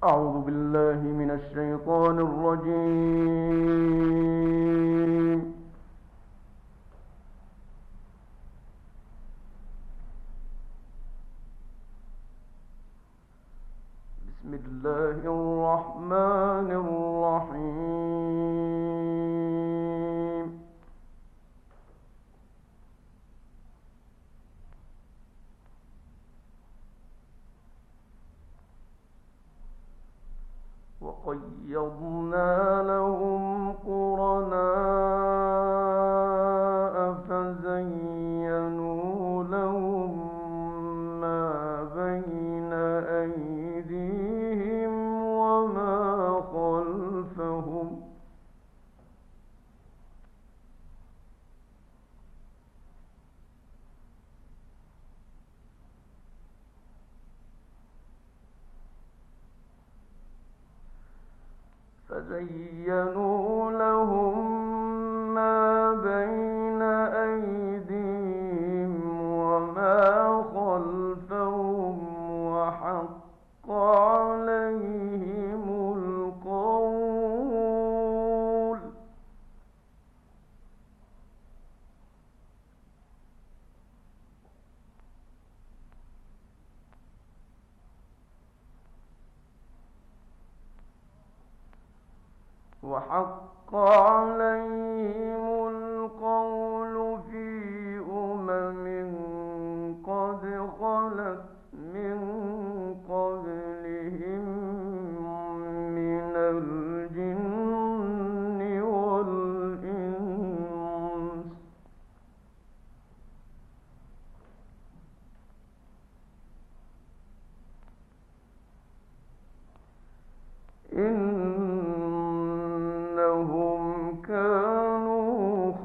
أعوذ بالله من الشيطان الرجيم. بسم الله الرحمن الرحيم. وقيضنا لهم قرناء فزينوا لهم ما بين أيديهم وما خلفهم وحق عليهم القول في قد خلت من قبلهم من الجن والإنس إنهم كانوا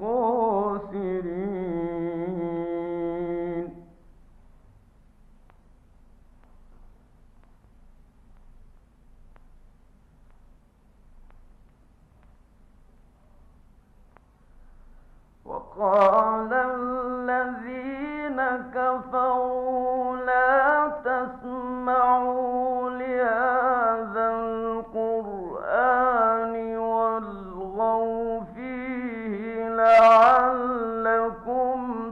خاسرين. وقال الذين كفروا لا تسمعوا لهذا القرآن والغوا فيه لعلكم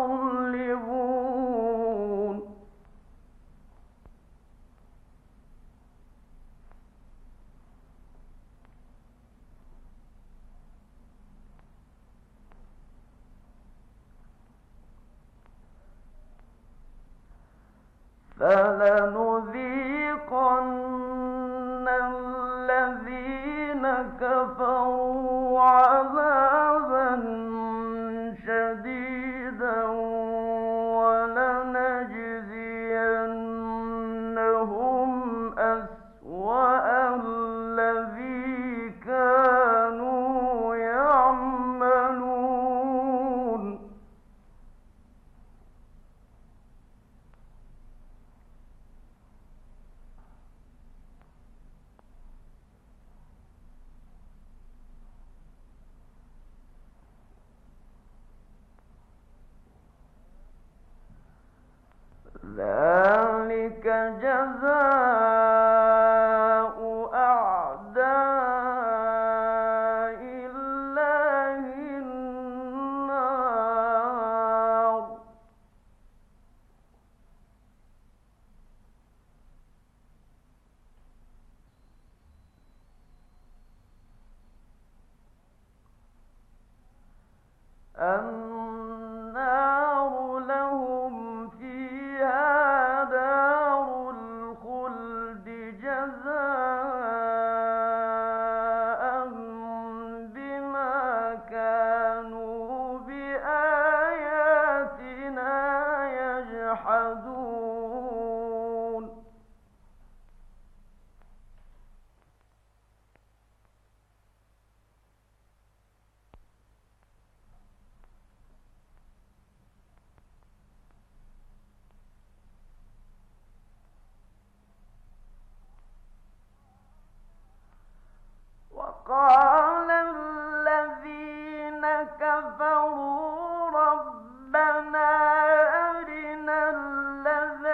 تغلبون. فلنذيقن الذين كفروا عذابا شديدا ولنجزينهم أسوأ الذي كانوا يعملون. ذلك جزاء أعداء الله النار. النار لهم فيها دار الخلد جزاء بما كانوا بآياتنا يجحدون. وقال الذين كفروا ربنا أرنا الذين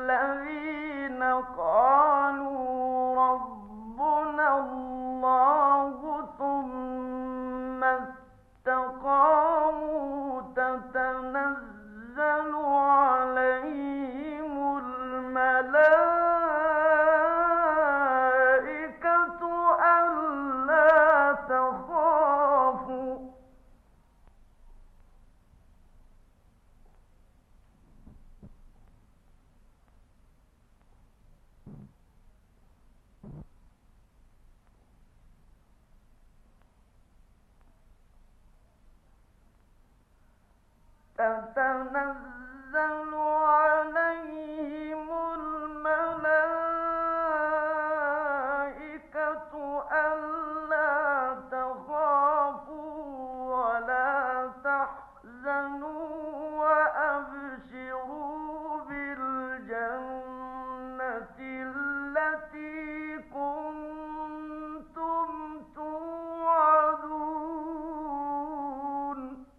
الذين قالوا ربنا الله ثم استقاموا تتنزل عليهم الملائكة ألا تخافوا تتنزل عليهم الملائكة ألا تخافوا ولا تحزنوا وأبشروا بالجنة التي كنتم توعدون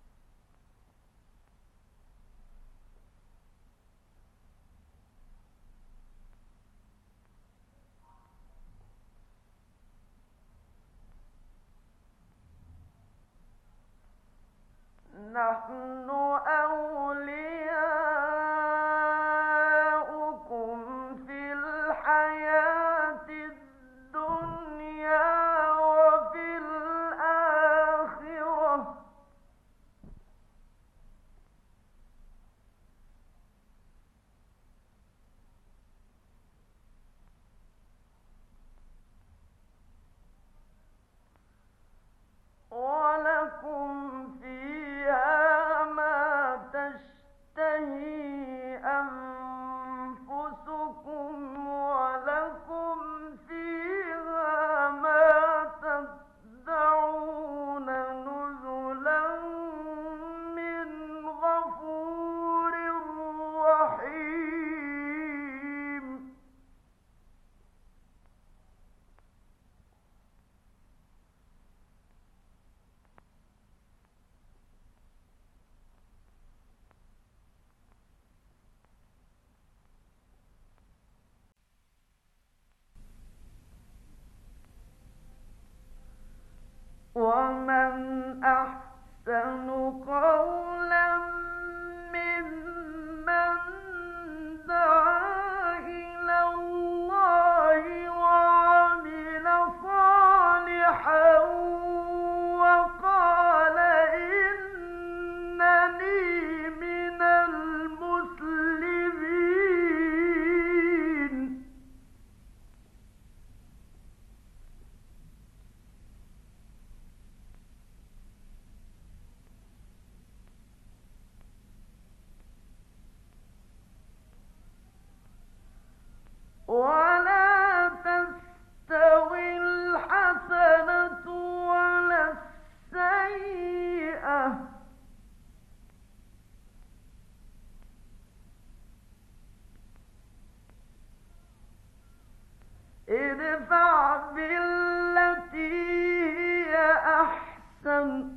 نحن أولياؤكم في الحياة الدنيا وفي الآخرة ولكم فيها ما تشتهي أنفسكم ولكم فيها ما تدعون نزلا من غفور رحيم ومن أحسن قولا ممن دعا إلى الله وعمل صالحا وقال إنني من المسلمين ولا تستوي الحسنة ولا السيئة ادفع بالتي هي أحسن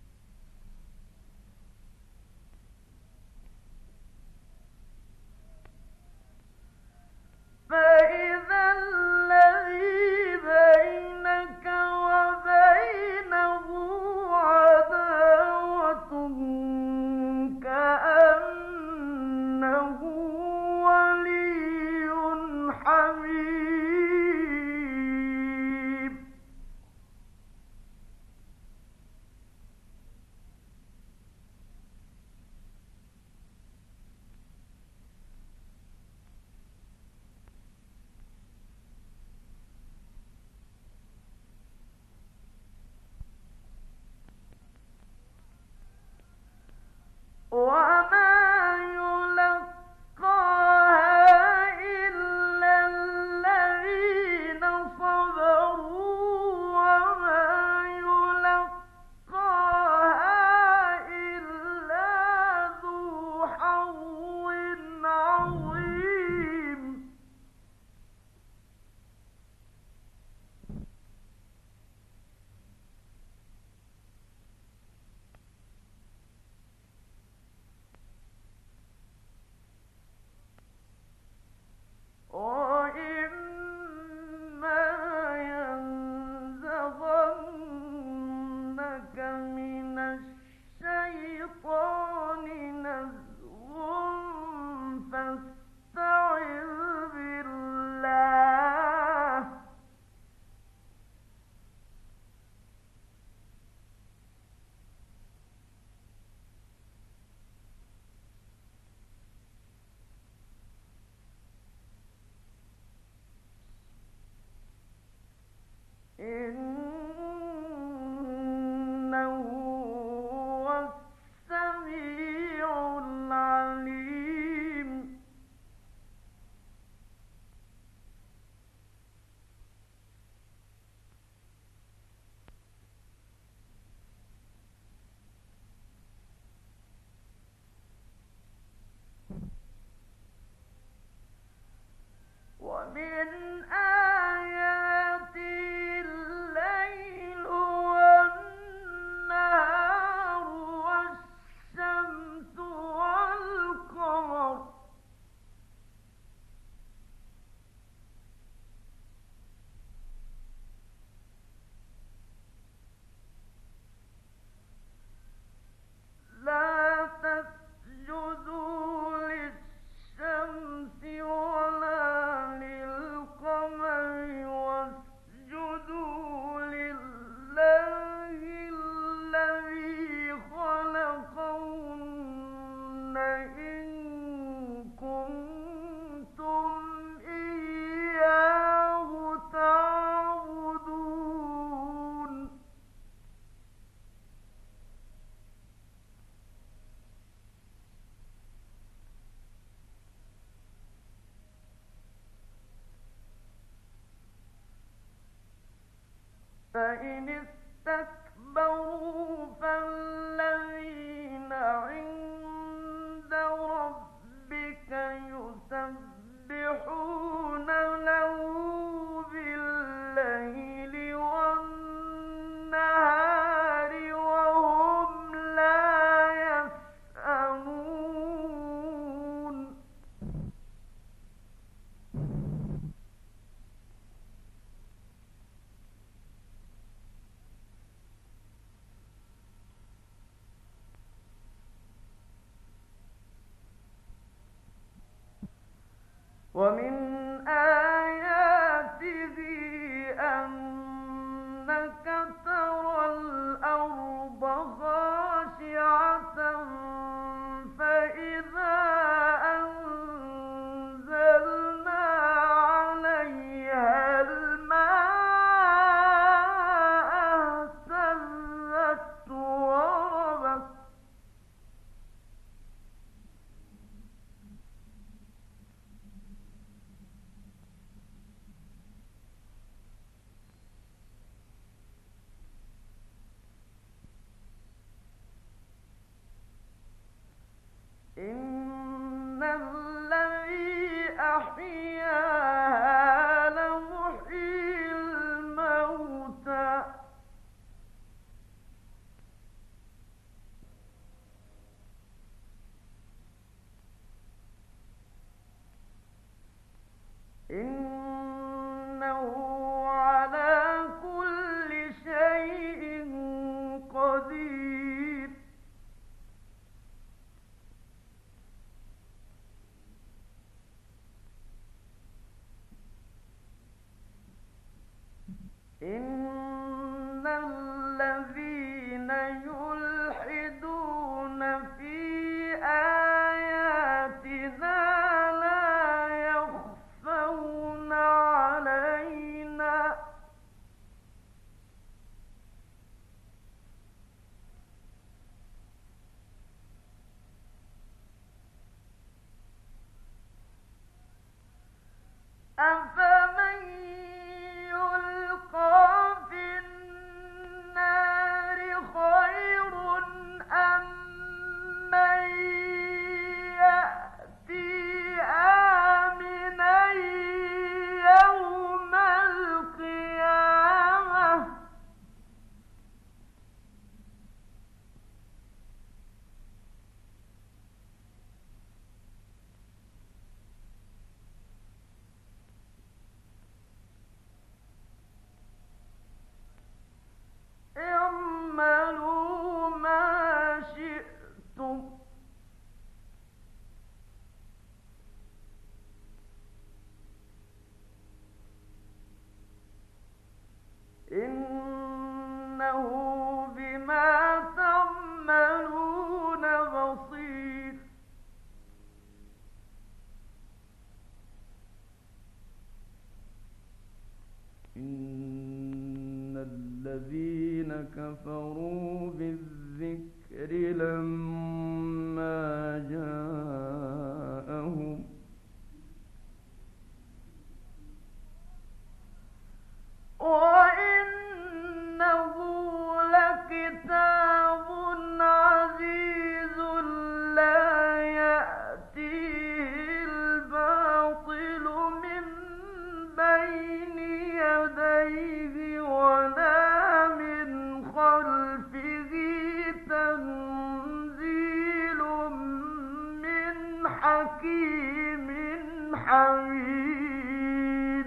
فإذا الذي بينك وبينه عداوة كأنه ولي حميم وما يلقاها إلا الذين بالله إنه هو السميع العليم ومن آياته الليل والنهار والشمس والقمر لا تسجدوا للشمس ولا للقمر واسجدوا لله الذي خلقهن إن كنتم إياه تعبدون فإن استكبروا فالذين عند ربك يسبحون له بالليل والنهار وهم لا يسأمون ومن آياته أنك ترى الأرض خاشعة فإذا أنزلنا عليها الماء اهتزت وربت إن الذي أحياها لمحيي الموتى إنه على كل شيء قدير إن الذين يلحدون في آياتنا لا يخفون علينا أفمن يلقى إن الذين كفروا بالذكر لما جاءهم وإنه لكتاب عزيز لا يأتيه الباطل من بين يديه ولا من خلفه تنزيل من حكيم حميد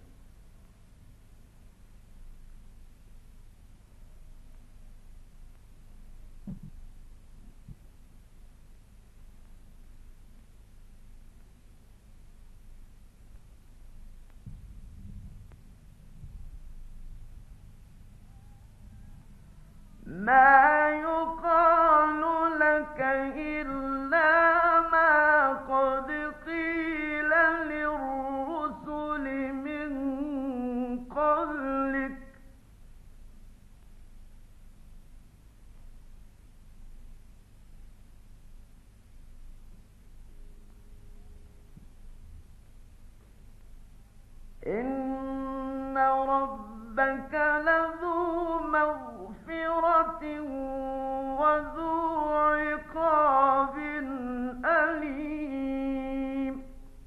ما يقال لك إلا ما قد قيل للرسل من قبلك إن ربك لذو مغفرة وذو عقاب أليم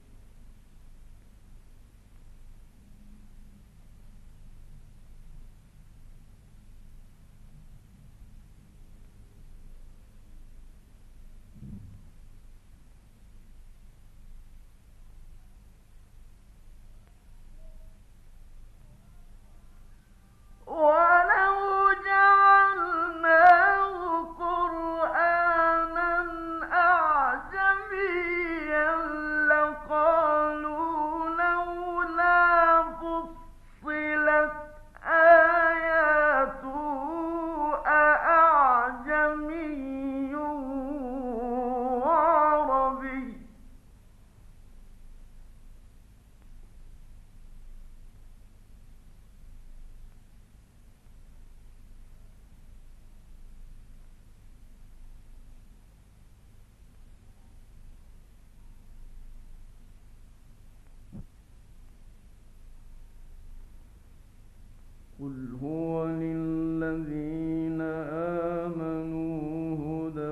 ولو جعلناه قرآنا أعجميا لقالوا لولا فصلت آياته أأعجمي وعربي قل هو للذين آمنوا هدى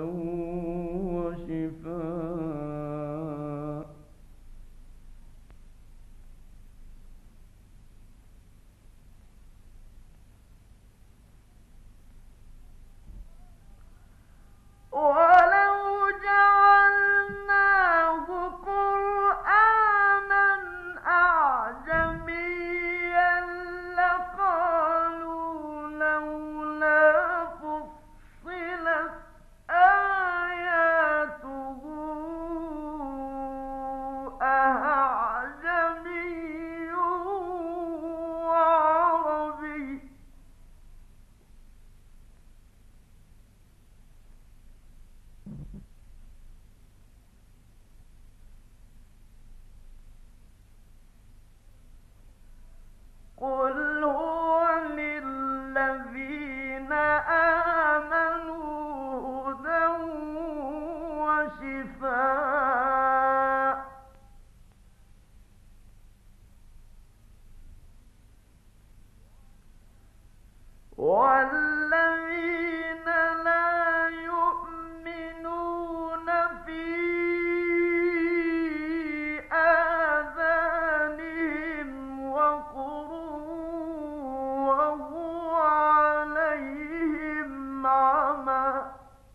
وشفاء ولو جعلناه قرآنا أعجميا لقالوا لولا فصلت آياته أأعجمي وعربي قل هو للذين آمنوا هدى وشفاء والذين لا يؤمنون في آذانهم وقر وهو عليهم عمى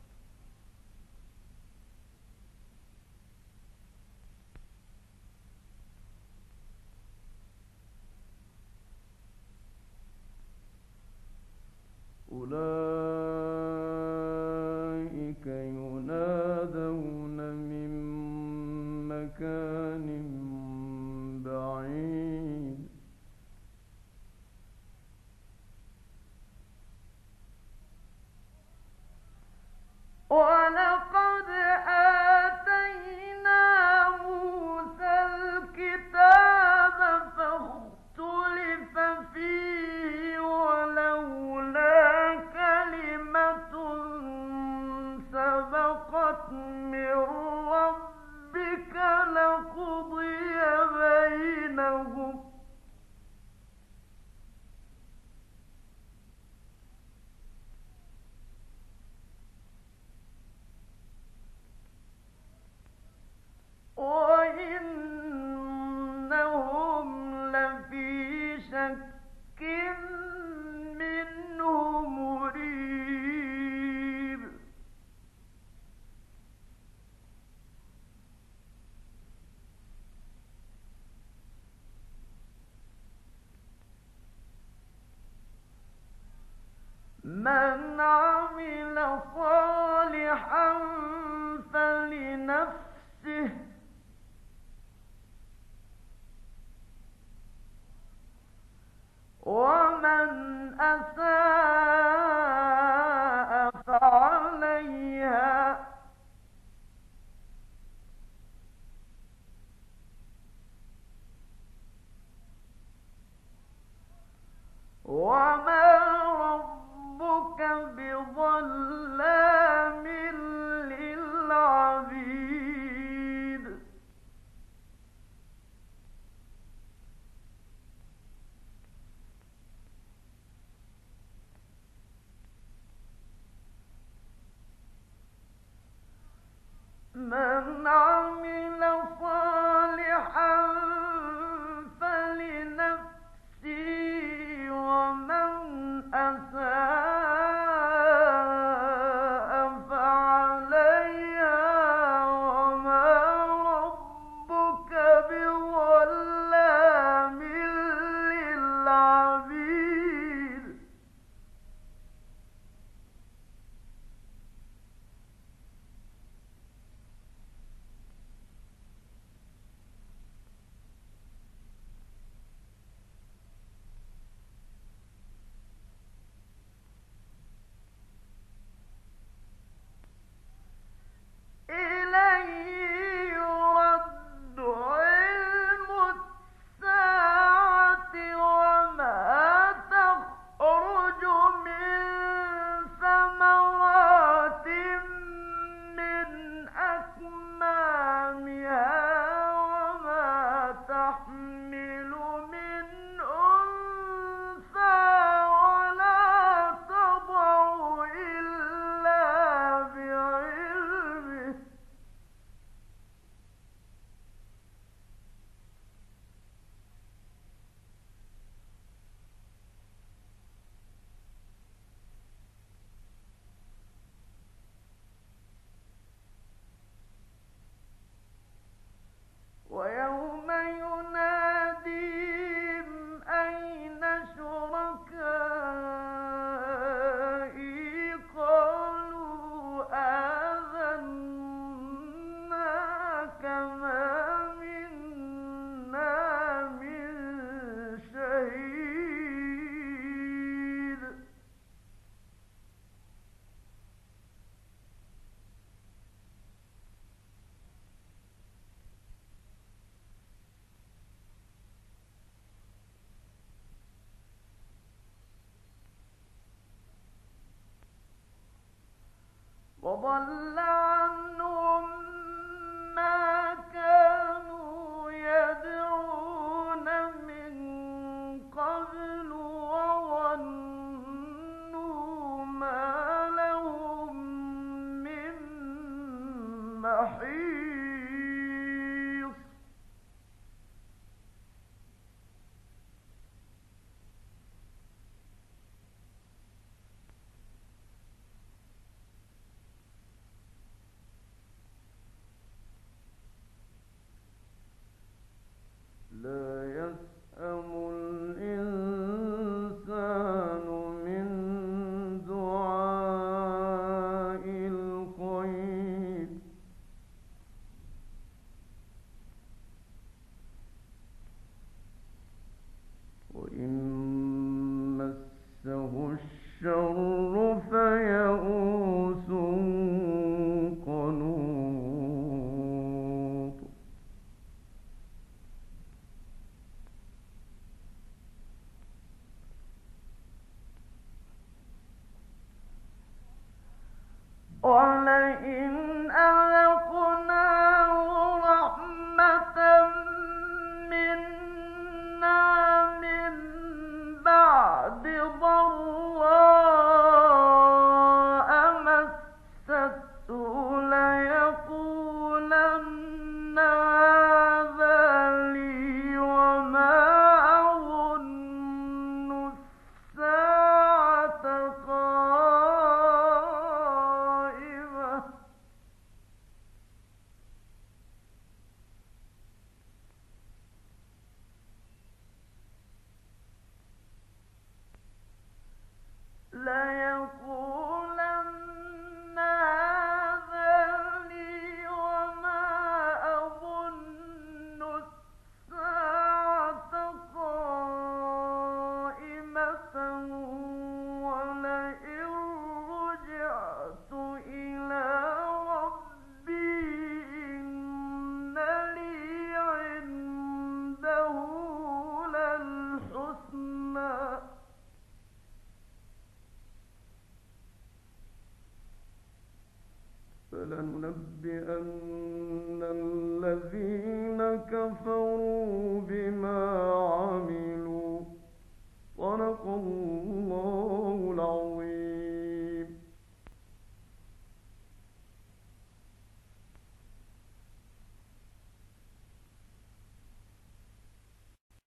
أولئك ينادون من مكان بعيد ولقد آتينا موسى الكتاب فاختلف فيه قُضِيَ بَيْنَهُمْ وَإِنَّهُمْ لَفِي شَكٍّ مِّنْهُ مُرِيبٍ مَنْ عَمِلَ صَالِحًا فَلِنَفْسِهِ وَمَنْ أَسَاءَ فَعَلَيْهَا وَمَا رَبُّكَ بِظَلَّامٍ لِّلْعَبِيدِ مَنْ عَمِلَ صَالِحًا فَلِنَفْسِهِ وَمَنْ أَسَاءَ فَعَلَيْهَا وَمَا رَبُّكَ بِظَلَّامٍ لِّلْعَبِيدِ إِلَيْهِ يُرَدُّ عِلْمُ السَّاعَةِ وَمَا تَخْرُجُ مِن ثَمَرَاتٍ مِّنْ أَكْمَامِهَا وَمَا تَحْمِلُ مِنْ أُنثَىٰ وَلَا تَضَعُ إِلَّا بِعِلْمِهِ وَيَوْمَ يُنَادِيهِمْ أَيْنَ شُرَكَائِي قَالُوا آذَنَّاكَ مَا مِنَّا مِن شَهِيدٍ وَضَلَّ عَنْهُم مَّا كَانُوا يَدْعُونَ مِن قَبْلُ وَظَنُّوا مَا لَهُم مِّن مَّحِيصٍ لَا يَسْأَمُ الْإِنسَانُ مِن دُعَاءِ الْخَيْرِ وَإِن مَّسَّهُ الشَّرُّ فَيَئُوسٌ قَنُوطٌ وَلَئِنْ أَذَقْنَاهُ رَحْمَةً فلننبئن الذين كفروا